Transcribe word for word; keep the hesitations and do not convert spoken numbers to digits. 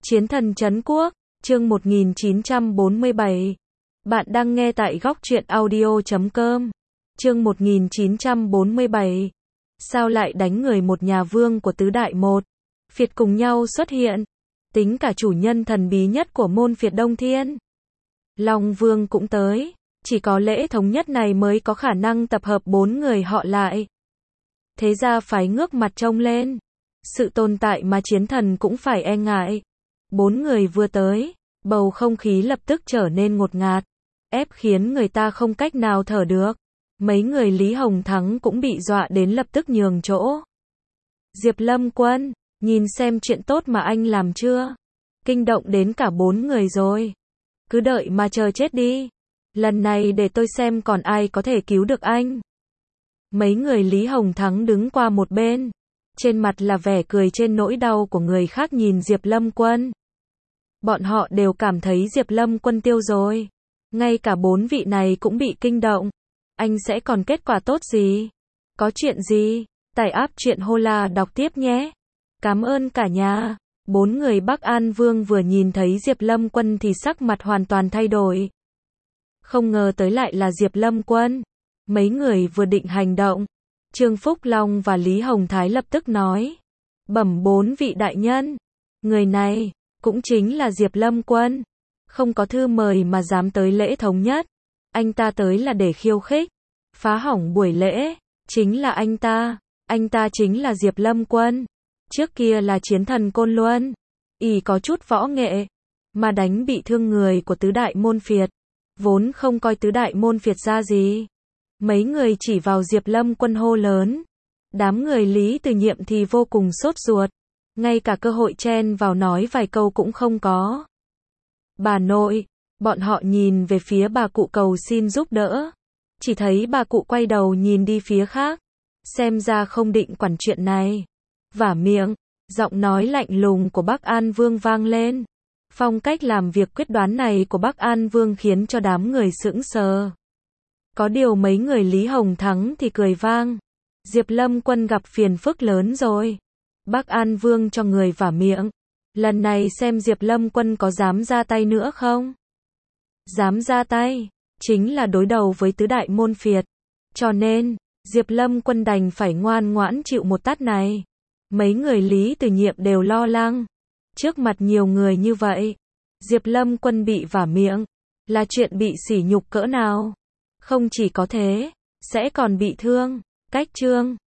Chiến thần trấn quốc, chương một nghìn chín trăm bốn mươi bảy. Bạn đang nghe tại góc truyện audio chấm com. Chương một nghìn chín trăm bốn mươi bảy. Sao lại đánh người một nhà vương của tứ đại một phiệt cùng nhau xuất hiện? Tính cả chủ nhân thần bí nhất của môn phiệt Đông Thiên, Long Vương cũng tới. Chỉ có lễ thống nhất này mới có khả năng tập hợp bốn người họ lại. Thế ra phái ngước mặt trông lên. Sự tồn tại mà chiến thần cũng phải e ngại. Bốn người vừa tới, bầu không khí lập tức trở nên ngột ngạt, ép khiến người ta không cách nào thở được. Mấy người Lý Hồng Thắng cũng bị dọa đến lập tức nhường chỗ. Diệp Lâm Quân, nhìn xem chuyện tốt mà anh làm chưa? Kinh động đến cả bốn người rồi. Cứ đợi mà chờ chết đi. Lần này để tôi xem còn ai có thể cứu được anh. Mấy người Lý Hồng Thắng đứng qua một bên. Trên mặt là vẻ cười trên nỗi đau của người khác nhìn Diệp Lâm Quân. Bọn họ đều cảm thấy Diệp Lâm Quân tiêu rồi. Ngay cả bốn vị này cũng bị kinh động. Anh sẽ còn kết quả tốt gì? Có chuyện gì? Tải app truyện Hola đọc tiếp nhé. Cảm ơn cả nhà. Bốn người Bắc An Vương vừa nhìn thấy Diệp Lâm Quân thì sắc mặt hoàn toàn thay đổi. Không ngờ tới lại là Diệp Lâm Quân. Mấy người vừa định hành động, Trương Phúc Long và Lý Hồng Thái lập tức nói. Bẩm bốn vị đại nhân. Người này, cũng chính là Diệp Lâm Quân. Không có thư mời mà dám tới lễ thống nhất. Anh ta tới là để khiêu khích, phá hỏng buổi lễ. Chính là anh ta. Anh ta chính là Diệp Lâm Quân. Trước kia là chiến thần Côn Luân. Y có chút võ nghệ, mà đánh bị thương người của tứ đại môn phiệt. Vốn không coi tứ đại môn phiệt ra gì. Mấy người chỉ vào Diệp Lâm Quân hô lớn. Đám người Lý Từ Nhiệm thì vô cùng sốt ruột. Ngay cả cơ hội chen vào nói vài câu cũng không có. Bà nội, bọn họ nhìn về phía bà cụ cầu xin giúp đỡ. Chỉ thấy bà cụ quay đầu nhìn đi phía khác. Xem ra không định quản chuyện này. Vả miệng, giọng nói lạnh lùng của Bắc An Vương vang lên. Phong cách làm việc quyết đoán này của Bắc An Vương khiến cho đám người sững sờ. Có điều mấy người Lý Hồng Thắng thì cười vang. Diệp Lâm Quân gặp phiền phức lớn rồi. Bắc An Vương cho người vả miệng. Lần này xem Diệp Lâm Quân có dám ra tay nữa không? Dám ra tay, chính là đối đầu với tứ đại môn phiệt. Cho nên, Diệp Lâm Quân đành phải ngoan ngoãn chịu một tát này. Mấy người Lý Từ Nhiệm đều lo lắng. Trước mặt nhiều người như vậy, Diệp Lâm Quân bị vả miệng, là chuyện bị sỉ nhục cỡ nào? Không chỉ có thế, sẽ còn bị thương. Cách chương